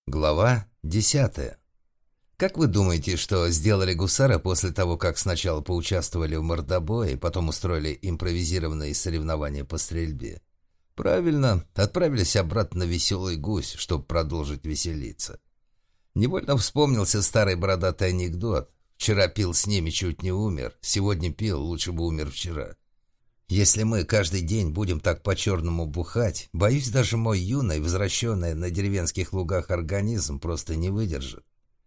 Глава 10. Как вы думаете, что сделали гусары после того, как сначала поучаствовали в мордобое, потом устроили импровизированные соревнования по стрельбе? Правильно, отправились обратно на Веселый Гусь, чтобы продолжить веселиться. Невольно вспомнился старый бородатый анекдот. Вчера пил с ними, чуть не умер. Сегодня пил, лучше бы умер вчера. Если мы каждый день будем так по-черному бухать, боюсь, даже мой юный, возвращенный на деревенских лугах организм просто не выдержит.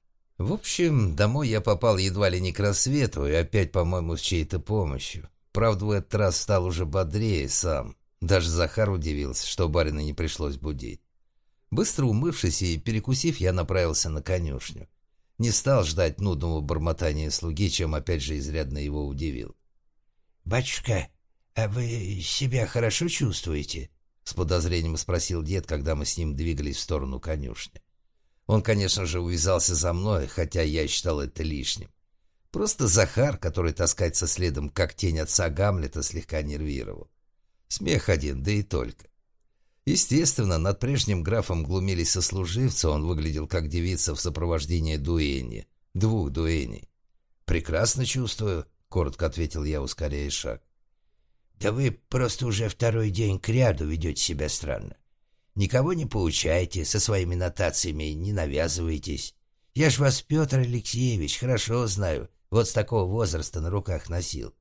В общем, домой я попал едва ли не к рассвету, и опять, по-моему, с чьей-то помощью. Правда, в этот раз стал уже бодрее сам. Даже Захар удивился, что барина не пришлось будить. Быстро умывшись и перекусив, я направился на конюшню. Не стал ждать нудного бормотания слуги, чем опять же изрядно его удивил. «Батюшка, а вы себя хорошо чувствуете?» — с подозрением спросил дед, когда мы с ним двигались в сторону конюшни. Он, конечно же, увязался за мной, хотя я считал это лишним. Просто Захар, который таскается следом, как тень отца Гамлета, слегка нервировал. Смех один, да и только. Естественно, над прежним графом глумились сослуживцы, он выглядел как девица в сопровождении дуэни. 2 дуэней. «Прекрасно чувствую», — коротко ответил я, ускоряя шаг. «Да вы просто уже второй день кряду ведете себя странно. Никого не поучаете, со своими нотациями не навязываетесь. Я ж вас, Петр Алексеевич, хорошо знаю, вот с такого возраста на руках носил».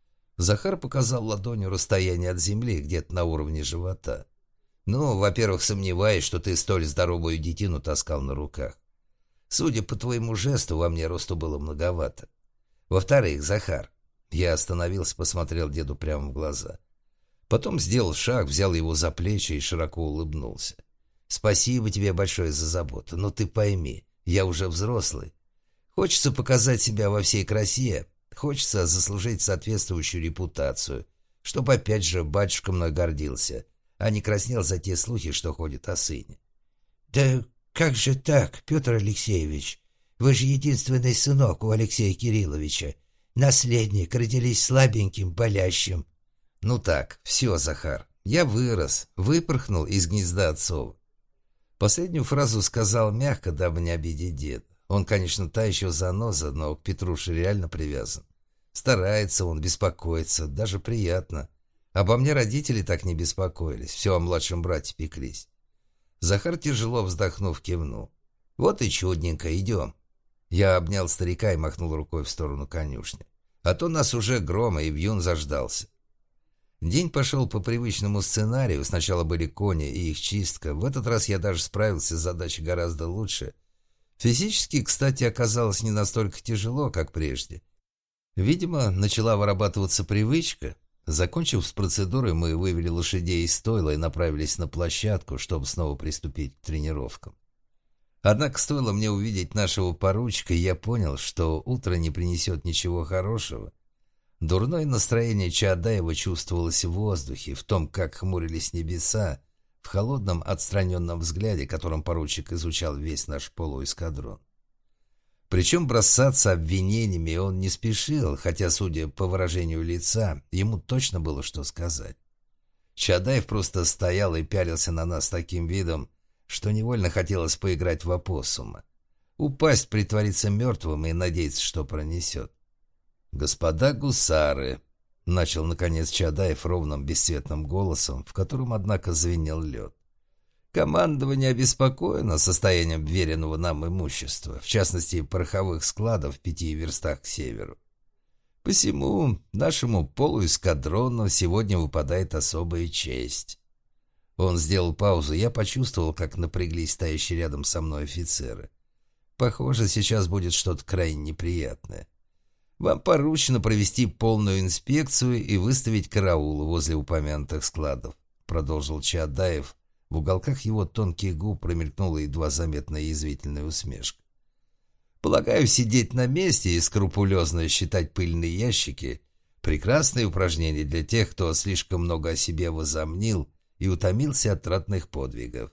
Захар показал ладонью расстояние от земли, где-то на уровне живота. «Ну, во-первых, сомневаюсь, что ты столь здоровую детину таскал на руках. Судя по твоему жесту, во мне росту было многовато. Во-вторых, Захар...» Я остановился, посмотрел деду прямо в глаза. Потом сделал шаг, взял его за плечи и широко улыбнулся. «Спасибо тебе большое за заботу, но ты пойми, я уже взрослый. Хочется показать себя во всей красе, хочется заслужить соответствующую репутацию, чтобы опять же батюшка мной гордился, а не краснел за те слухи, что ходят о сыне». «Да как же так, Петр Алексеевич? Вы же единственный сынок у Алексея Кирилловича. Наследник, родились слабеньким, болящим». «Ну так, все, Захар, я вырос, выпорхнул из гнезда отцова». Последнюю фразу сказал мягко, дабы не обидеть деда. Он, конечно, та еще заноза, но к Петруше реально привязан. Старается он, беспокоится, даже приятно. Обо мне родители так не беспокоились, все о младшем брате пеклись. Захар, тяжело вздохнув, кивнул. «Вот и чудненько, идем». Я обнял старика и махнул рукой в сторону конюшни. А то нас уже грома и вьюн заждался. День пошел по привычному сценарию. Сначала были кони и их чистка. В этот раз я даже справился с задачей гораздо лучше. Физически, кстати, оказалось не настолько тяжело, как прежде. Видимо, начала вырабатываться привычка. Закончив с процедурой, мы вывели лошадей из стойла и направились на площадку, чтобы снова приступить к тренировкам. Однако стоило мне увидеть нашего поручика, и я понял, что утро не принесет ничего хорошего. Дурное настроение Чаадаева чувствовалось в воздухе, в том, как хмурились небеса, в холодном отстраненном взгляде, которым поручик изучал весь наш полуэскадрон. Причем бросаться обвинениями он не спешил, хотя, судя по выражению лица, ему точно было что сказать. Чаадаев просто стоял и пялился на нас таким видом, что невольно хотелось поиграть в опоссума. Упасть, притвориться мертвым и надеяться, что пронесет. «Господа гусары», — начал наконец Чаадаев ровным бесцветным голосом, в котором, однако, звенел лед. «Командование обеспокоено состоянием веренного нам имущества, в частности, пороховых складов в 5 верстах к северу. Посему нашему полуэскадрону сегодня выпадает особая честь». Он сделал паузу, я почувствовал, как напряглись стоящие рядом со мной офицеры. Похоже, сейчас будет что-то крайне неприятное. Вам поручено провести полную инспекцию и выставить караул возле упомянутых складов, продолжил Чаадаев. В уголках его тонких губ промелькнула едва заметная язвительная усмешка. Полагаю, сидеть на месте и скрупулезно считать пыльные ящики — прекрасное упражнение для тех, кто слишком много о себе возомнил и утомился от ратных подвигов.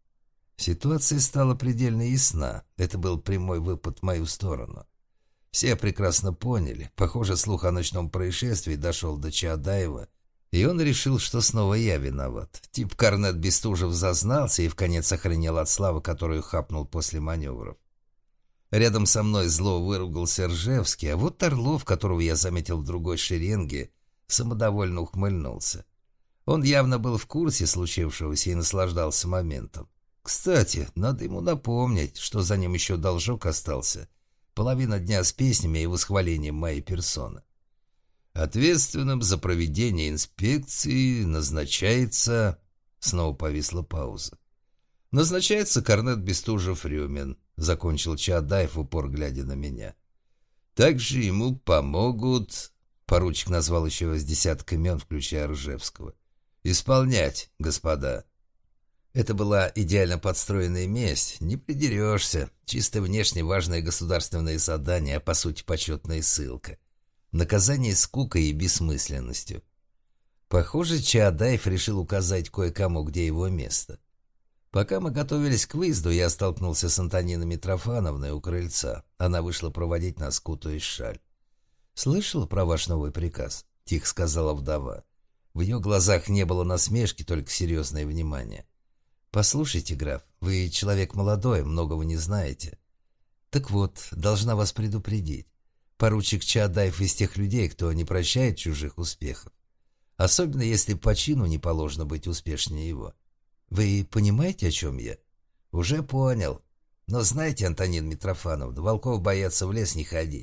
Ситуация стала предельно ясна. Это был прямой выпад в мою сторону. Все прекрасно поняли. Похоже, слух о ночном происшествии дошел до Чаадаева. И он решил, что снова я виноват. Тип Корнет Бестужев зазнался и вконец охренел от славы, которую хапнул после маневров. Рядом со мной зло выругался Ржевский, а вот Орлов, которого я заметил в другой шеренге, самодовольно ухмыльнулся. Он явно был в курсе случившегося и наслаждался моментом. Кстати, надо ему напомнить, что за ним еще должок остался. Половина дня с песнями и восхвалением моей персоны. Ответственным за проведение инспекции назначается... Снова повисла пауза. Назначается Корнет Бестужев-Рюмин, закончил Чаадаев, в упор глядя на меня. Также ему помогут... Поручик назвал еще с десяток имен, включая Ржевского. «Исполнять, господа». Это была идеально подстроенная месть, не придерешься. Чисто внешне важное государственное задание, а по сути почетная ссылка. Наказание скукой и бессмысленностью. Похоже, Чаадаев решил указать кое-кому, где его место. Пока мы готовились к выезду, я столкнулся с Антониной Митрофановной у крыльца. Она вышла проводить нас, кутаясь в шаль. «Слышала про ваш новый приказ?» — тихо сказала вдова. В ее глазах не было насмешки, только серьезное внимание. «Послушайте, граф, вы человек молодой, многого не знаете. Так вот, должна вас предупредить. Поручик Чаадаев из тех людей, кто не прощает чужих успехов. Особенно, если по чину не положено быть успешнее его. Вы понимаете, о чем я?» «Уже понял. Но знаете, Антонина Митрофановна, волков боятся в лес не ходить.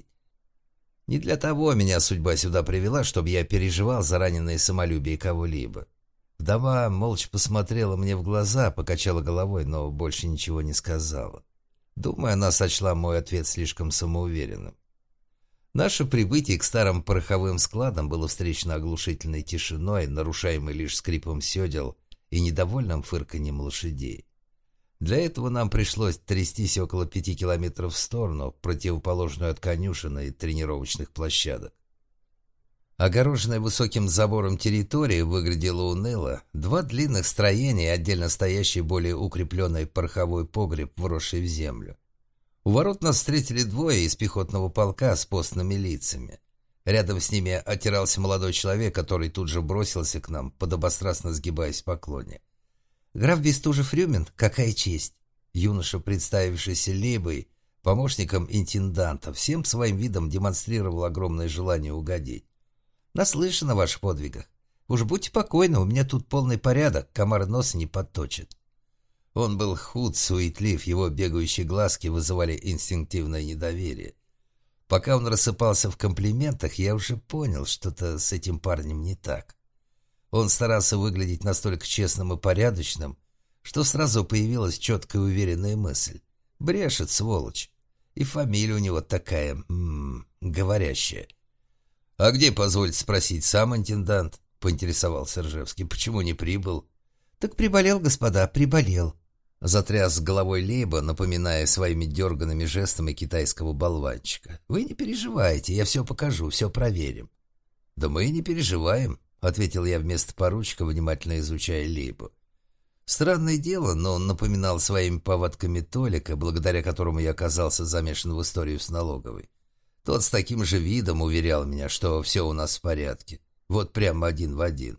Не для того меня судьба сюда привела, чтобы я переживал за раненое самолюбие кого-либо». Вдова молча посмотрела мне в глаза, покачала головой, но больше ничего не сказала. Думаю, она сочла мой ответ слишком самоуверенным. Наше прибытие к старым пороховым складам было встречено оглушительной тишиной, нарушаемой лишь скрипом седел и недовольным фырканьем лошадей. Для этого нам пришлось трястись около 5 километров в сторону, противоположную от конюшен и тренировочных площадок. Огороженная высоким забором территория выглядела уныло. Два длинных строения, отдельно стоящий более укрепленный пороховой погреб, вросший в землю. У ворот нас встретили двое из пехотного полка с постными лицами. Рядом с ними отирался молодой человек, который тут же бросился к нам, подобострастно сгибаясь в поклоне. «Граф Бестужев-Рюмин, какая честь!» Юноша, представившийся Лейбой, помощником интенданта, всем своим видом демонстрировал огромное желание угодить. «Наслышан о ваших подвигах. Уж будьте покойны, у меня тут полный порядок, комар носа не подточит». Он был худ, суетлив, его бегающие глазки вызывали инстинктивное недоверие. Пока он рассыпался в комплиментах, я уже понял, что-то с этим парнем не так. Он старался выглядеть настолько честным и порядочным, что сразу появилась четкая уверенная мысль. Брешет, сволочь. И фамилия у него такая, говорящая. «А где, позвольте спросить, сам интендант?» — поинтересовался Ржевский. «Почему не прибыл?» «Так приболел, господа, приболел», — затряс головой Лейба, напоминая своими дерганными жестами китайского болванчика. «Вы не переживайте, я все покажу, все проверим». «Да мы и не переживаем», — ответил я вместо поручика, внимательно изучая Лейбу. Странное дело, но он напоминал своими повадками Толика, благодаря которому я оказался замешан в историю с налоговой. Тот с таким же видом уверял меня, что все у нас в порядке. Вот прямо один в один.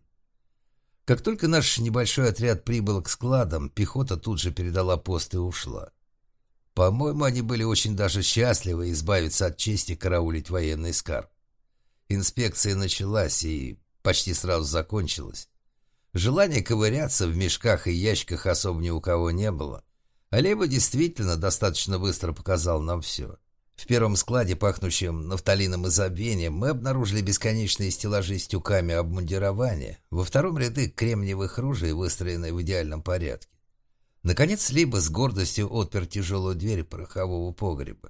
Как только наш небольшой отряд прибыл к складам, пехота тут же передала пост и ушла. По-моему, они были очень даже счастливы избавиться от чести караулить военный скарб. Инспекция началась и почти сразу закончилась. Желания ковыряться в мешках и ящиках особо ни у кого не было. А Лева действительно достаточно быстро показал нам все. В первом складе, пахнущем нафталином и забвением, мы обнаружили бесконечные стеллажи с тюками обмундирования. Во втором ряды кремниевых ружей, выстроенные в идеальном порядке. Наконец, Либо с гордостью отпер тяжелую дверь порохового погреба.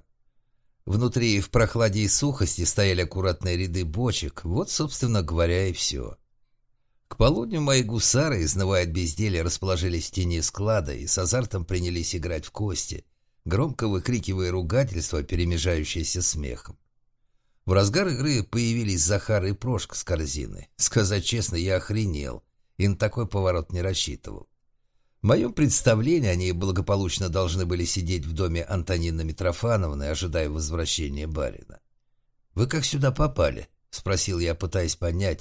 Внутри в прохладе и сухости стояли аккуратные ряды бочек. Вот, собственно говоря, и все. К полудню мои гусары, изнывая от безделья, расположились в тени склада и с азартом принялись играть в кости, громко выкрикивая ругательства, перемежающиеся смехом. В разгар игры появились Захар и Прошка с корзиной. Сказать честно, я охренел и на такой поворот не рассчитывал. В моем представлении они благополучно должны были сидеть в доме Антонины Митрофановны, ожидая возвращения барина. «Вы как сюда попали?» — спросил я, пытаясь понять,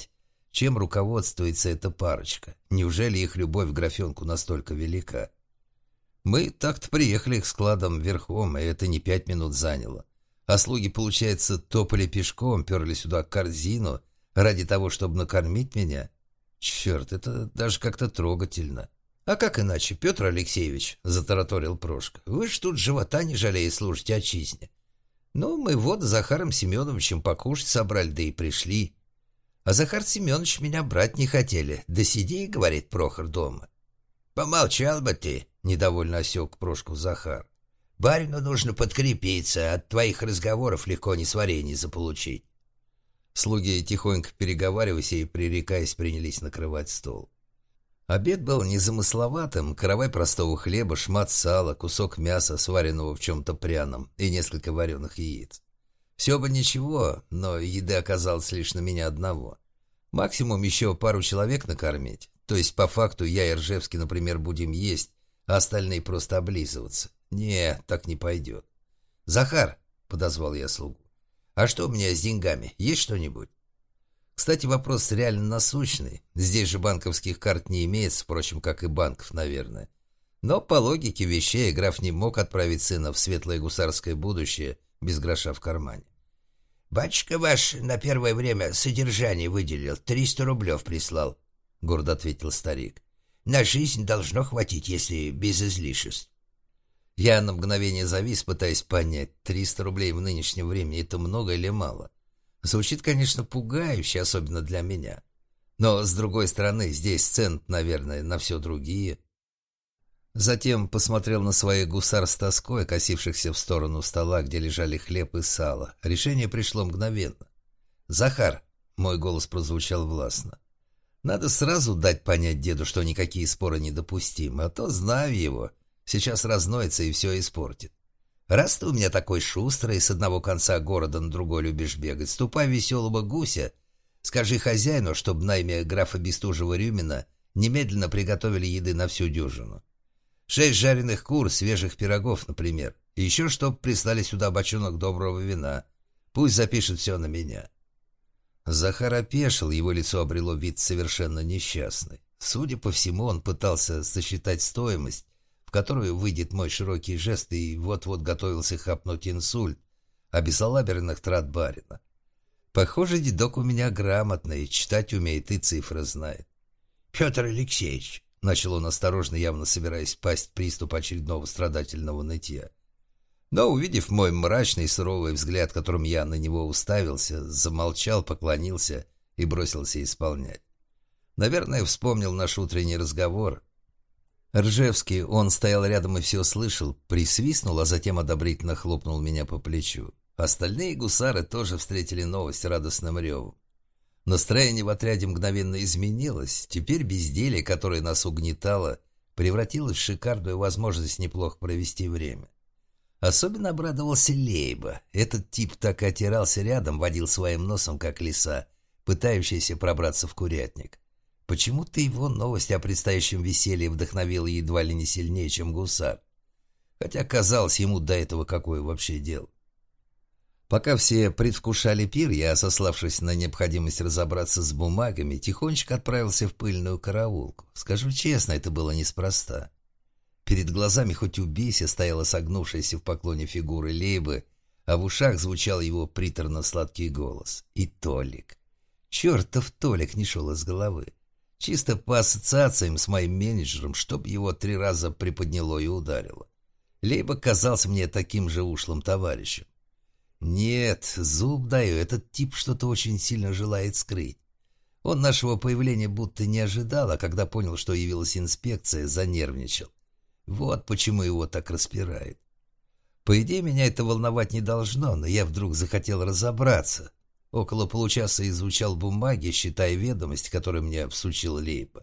чем руководствуется эта парочка. Неужели их любовь к графенку настолько велика? Мы так-то приехали к складам верхом, и это не 5 минут заняло. А слуги, получается, топали пешком, перли сюда корзину ради того, чтобы накормить меня. Черт, это даже как-то трогательно. «А как иначе, Петр Алексеевич?» — затараторил Прошка. «Вы ж тут живота не жалея служите отчизне. Ну, мы вот с Захаром Семеновичем покушать собрали, да и пришли. А Захар Семенович меня брать не хотели. Да сиди, — говорит Прохор, — дома». «Помолчал бы ты», — недовольно осек Прошку Захар. «Барину нужно подкрепиться, от твоих разговоров легко несварение заполучить». Слуги, тихонько переговариваясь и пререкаясь, принялись накрывать стол. Обед был незамысловатым: каравай простого хлеба, шмат сала, кусок мяса, сваренного в чем-то пряном, и несколько вареных яиц. Все бы ничего, но еды оказалось лишь на меня одного. Максимум еще пару человек накормить. То есть, по факту, я и Ржевский, например, будем есть, а остальные просто облизываться. Не, так не пойдет. «Захар», — подозвал я слугу, — «а что у меня с деньгами? Есть что-нибудь?» Кстати, вопрос реально насущный. Здесь же банковских карт не имеется, впрочем, как и банков, наверное. Но по логике вещей граф не мог отправить сына в светлое гусарское будущее без гроша в кармане. «Батюшка ваш на первое время содержание выделил, 300 рублев прислал», — гордо ответил старик. «На жизнь должно хватить, если без излишеств». Я на мгновение завис, пытаясь понять, 300 рублей в нынешнем времени — это много или мало? Звучит, конечно, пугающе, особенно для меня. Но, с другой стороны, здесь цены, наверное, на все другие. Затем посмотрел на своих гусар с тоской, косившихся в сторону стола, где лежали хлеб и сало. Решение пришло мгновенно. «Захар», — мой голос прозвучал властно, — «надо сразу дать понять деду, что никакие споры недопустимы, а то, знаю его, сейчас разноется и все испортит. Раз ты у меня такой шустрый, с одного конца города на другой любишь бегать, ступай веселого гуся, скажи хозяину, чтобы на имя графа Бестужева-Рюмина немедленно приготовили еды на всю дюжину. 6 жареных кур, свежих пирогов, например, и еще чтоб прислали сюда бочонок доброго вина. Пусть запишет все на меня». Захар опешил, его лицо обрело вид совершенно несчастный. Судя по всему, он пытался сосчитать стоимость, в которую выйдет мой широкий жест, и вот-вот готовился хапнуть инсульт от безалаберных трат барина. Похоже, дедок у меня грамотный, читать умеет и цифры знает. «Петр Алексеевич», — начал он осторожно, явно собираясь впасть в приступ очередного страдательного нытья. Но, увидев мой мрачный суровый взгляд, которым я на него уставился, замолчал, поклонился и бросился исполнять. Наверное, вспомнил наш утренний разговор. Ржевский, он стоял рядом и все слышал, присвистнул, а затем одобрительно хлопнул меня по плечу. Остальные гусары тоже встретили новость радостным ревом. Настроение в отряде мгновенно изменилось. Теперь безделье, которое нас угнетало, превратилось в шикарную возможность неплохо провести время. Особенно обрадовался Лейба. Этот тип так и отирался рядом, водил своим носом, как лиса, пытающаяся пробраться в курятник. Почему-то его новость о предстоящем веселье вдохновила едва ли не сильнее, чем гусар. Хотя, казалось, ему до этого какое вообще дело. Пока все предвкушали пир, я, сославшись на необходимость разобраться с бумагами, тихонечко отправился в пыльную караулку. Скажу честно, это было неспроста. Перед глазами, хоть убейся, стояла согнувшаяся в поклоне фигура Лейбы, а в ушах звучал его приторно-сладкий голос. И Толик. Чертов Толик не шел из головы. Чисто по ассоциациям с моим менеджером, чтоб его 3 раза приподняло и ударило. Лейба казался мне таким же ушлым товарищем. Нет, зуб даю, этот тип что-то очень сильно желает скрыть. Он нашего появления будто не ожидал, а когда понял, что явилась инспекция, занервничал. Вот почему его так распирает. По идее, меня это волновать не должно, но я вдруг захотел разобраться. Около получаса изучал бумаги, считая ведомость, которую мне всучил Лейба.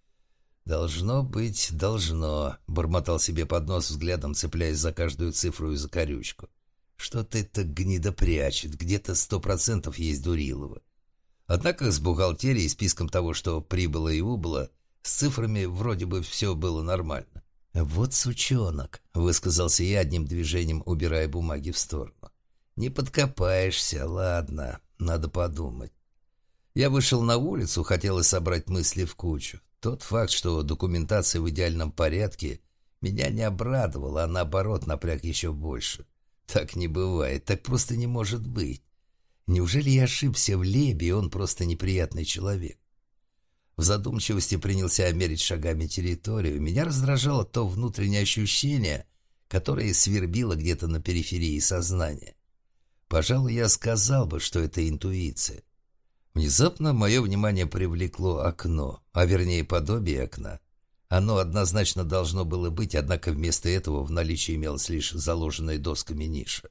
«Должно быть, должно», — бормотал себе под нос взглядом, цепляясь за каждую цифру и за корючку. «Что-то это гнида прячет, где-то 100% есть Дурилова». Однако с бухгалтерией, списком того, что прибыло и убыло, с цифрами вроде бы все было нормально. «Вот сучонок», — высказался я одним движением, убирая бумаги в сторону. «Не подкопаешься, ладно, надо подумать». Я вышел на улицу, хотелось собрать мысли в кучу. Тот факт, что документация в идеальном порядке, меня не обрадовал, а наоборот напряг еще больше. Так не бывает, так просто не может быть. Неужели я ошибся в Лебе, и он просто неприятный человек? В задумчивости принялся мерить шагами территорию. Меня раздражало то внутреннее ощущение, которое свербило где-то на периферии сознания. Пожалуй, я сказал бы, что это интуиция. Внезапно мое внимание привлекло окно, а вернее подобие окна. Оно однозначно должно было быть, однако вместо этого в наличии имелась лишь заложенная досками ниша.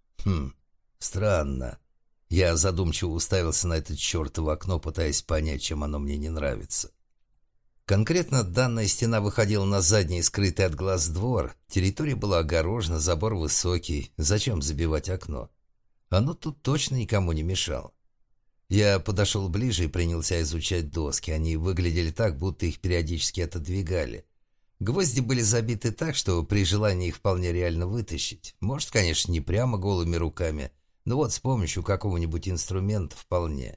Странно. Я задумчиво уставился на это чертово окно, пытаясь понять, чем оно мне не нравится. Конкретно данная стена выходила на задний, скрытый от глаз двор. Территория была огорожена, забор высокий. Зачем забивать окно? Оно тут точно никому не мешало. Я подошел ближе и принялся изучать доски. Они выглядели так, будто их периодически отодвигали. Гвозди были забиты так, что при желании их вполне реально вытащить. Может, конечно, не прямо голыми руками, но вот с помощью какого-нибудь инструмента вполне.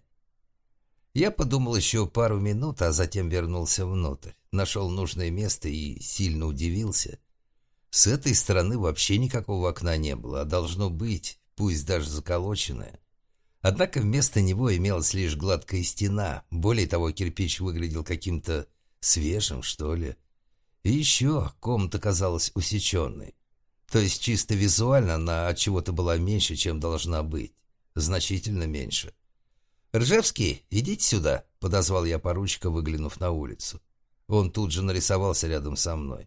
Я подумал еще пару минут, а затем вернулся внутрь. Нашел нужное место и сильно удивился. С этой стороны вообще никакого окна не было, а должно быть, пусть даже заколоченное. Однако вместо него имелась лишь гладкая стена. Более того, кирпич выглядел каким-то свежим, что ли. И еще комната казалась усеченной. То есть чисто визуально она от чего-то была меньше, чем должна быть. Значительно меньше. «Ржевский, идите сюда», — подозвал я поручика, выглянув на улицу. Он тут же нарисовался рядом со мной.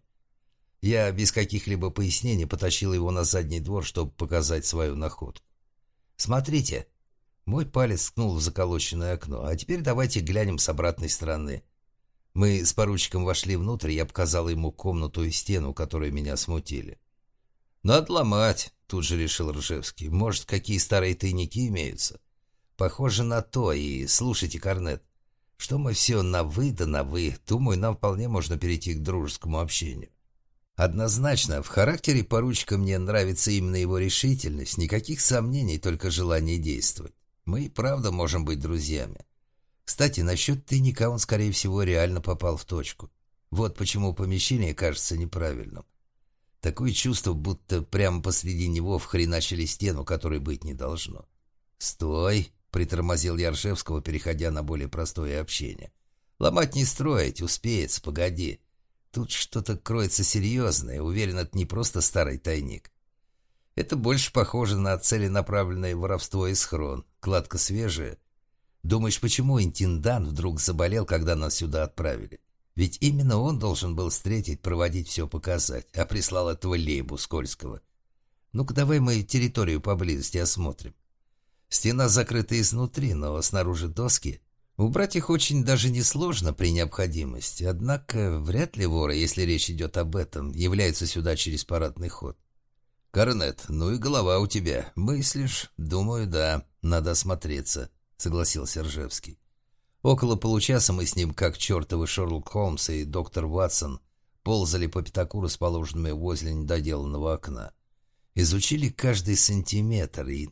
Я без каких-либо пояснений потащил его на задний двор, чтобы показать свою находку. «Смотрите». Мой палец ткнул в заколоченное окно. «А теперь давайте глянем с обратной стороны». Мы с поручиком вошли внутрь, я показал ему комнату и стену, которые меня смутили. «Надо ломать», — тут же решил Ржевский. «Может, какие старые тайники имеются?» «Похоже на то. И слушайте, Корнет, что мы все на «вы» да на «вы». Думаю, нам вполне можно перейти к дружескому общению». Однозначно, в характере поручика мне нравится именно его решительность, никаких сомнений, только желание действовать. Мы и правда можем быть друзьями. Кстати, насчет тайника он, скорее всего, реально попал в точку. Вот почему помещение кажется неправильным. Такое чувство, будто прямо посреди него вхреначили стену, которой быть не должно. «Стой!» — притормозил я Ржевского, переходя на более простое общение. «Ломать не строить, успеется, погоди. Тут что-то кроется серьезное, уверен, это не просто старый тайник. Это больше похоже на целенаправленное воровство и схрон. Кладка свежая. Думаешь, почему интендант вдруг заболел, когда нас сюда отправили? Ведь именно он должен был встретить, проводить все показать, а прислал этого Лейбу скользкого. Ну-ка давай мы территорию поблизости осмотрим. Стена закрыта изнутри, но снаружи доски. Убрать их очень даже несложно при необходимости. Однако вряд ли воры, если речь идет об этом, являются сюда через парадный ход. «Корнет, ну и голова у тебя. Мыслишь?» «Думаю, да. Надо осмотреться», — согласился Ржевский. Около получаса мы с ним, как чертовы Шерлок Холмс и доктор Ватсон, ползали по пятаку, расположенными возле недоделанного окна. Изучили каждый сантиметр и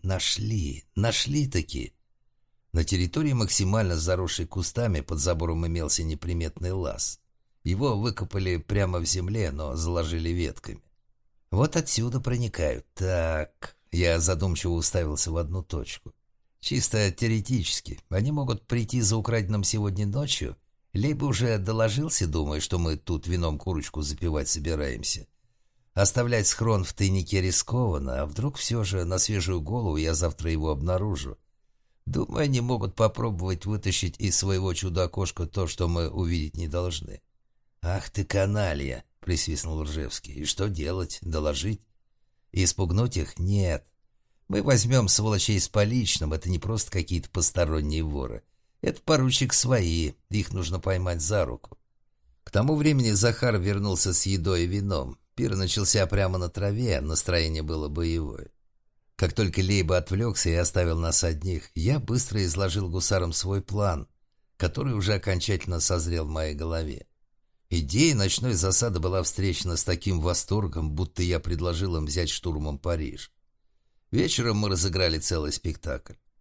нашли-таки. На территории, максимально заросшей кустами, под забором имелся неприметный лаз. Его выкопали прямо в земле, но заложили ветками. Вот отсюда проникают. Так, я задумчиво уставился в одну точку. Чисто теоретически. Они могут прийти за украденным сегодня ночью. Либо уже доложился, думая, что мы тут вином курочку запивать собираемся. Оставлять схрон в тайнике рискованно, а вдруг все же на свежую голову я завтра его обнаружу. Думаю, они могут попробовать вытащить из своего чудо-окошка то, что мы увидеть не должны. «Ах ты, каналья!» — присвистнул Ржевский. «И что делать? Доложить? Испугнуть их? Нет. Мы возьмем сволочей с поличным, это не просто какие-то посторонние воры. Это поручик свои, их нужно поймать за руку». К тому времени Захар вернулся с едой и вином. Пир начался прямо на траве, настроение было боевое. Как только Лейба отвлекся и оставил нас одних, я быстро изложил гусарам свой план, который уже окончательно созрел в моей голове. Идея ночной засады была встречена с таким восторгом, будто я предложил им взять штурмом Париж. Вечером мы разыграли целый спектакль.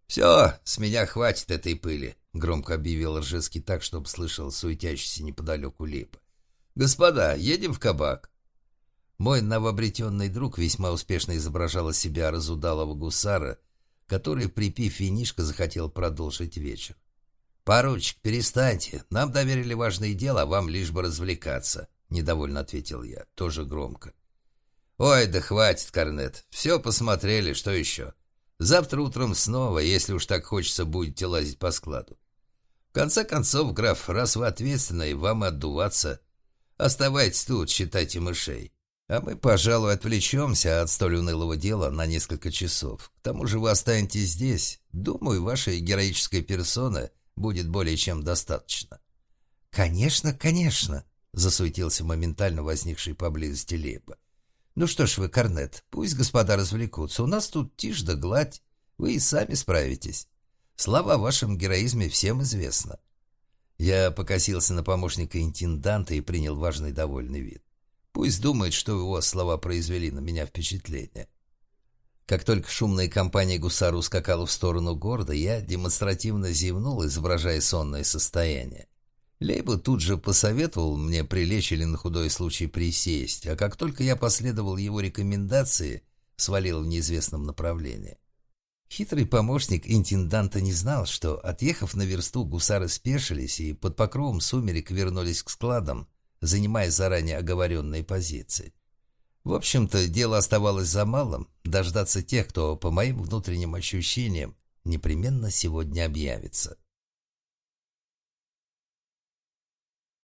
«Все, с меня хватит этой пыли», — громко объявил Ржевский так, чтобы слышал суетящийся неподалеку Лейба. «Господа, едем в кабак». Мой новообретенный друг весьма успешно изображал из себя разудалого гусара, который, припив винишко, захотел продолжить вечер. «Поручик, перестаньте. Нам доверили важное дело, а вам лишь бы развлекаться», — недовольно ответил я, тоже громко. «Ой, да хватит, Корнет. Все посмотрели, что еще? Завтра утром снова, если уж так хочется, будете лазить по складу. В конце концов, граф, раз вы ответственный, вам и отдуваться. Оставайтесь тут, считайте мышей. А мы, пожалуй, отвлечемся от столь унылого дела на несколько часов. К тому же вы останетесь здесь. Думаю, вашей героической персоны будет более чем достаточно». «Конечно, конечно», — засуетился моментально возникший поблизости Лейба. «Ну что ж вы, Корнет, пусть господа развлекутся. У нас тут тишь да гладь. Вы и сами справитесь. Слава о вашем героизме всем известна». Я покосился на помощника интенданта и принял важный довольный вид. Пусть думает, что его слова произвели на меня впечатление. Как только шумная компания гусара ускакала в сторону города, я демонстративно зевнул, изображая сонное состояние. Лейба тут же посоветовал мне прилечь или на худой случай присесть, а как только я последовал его рекомендации, свалил в неизвестном направлении. Хитрый помощник интенданта не знал, что, отъехав на версту, гусары спешились и под покровом сумерек вернулись к складам, занимая заранее оговоренные позиции. В общем-то, дело оставалось за малым — дождаться тех, кто, по моим внутренним ощущениям, непременно сегодня объявится.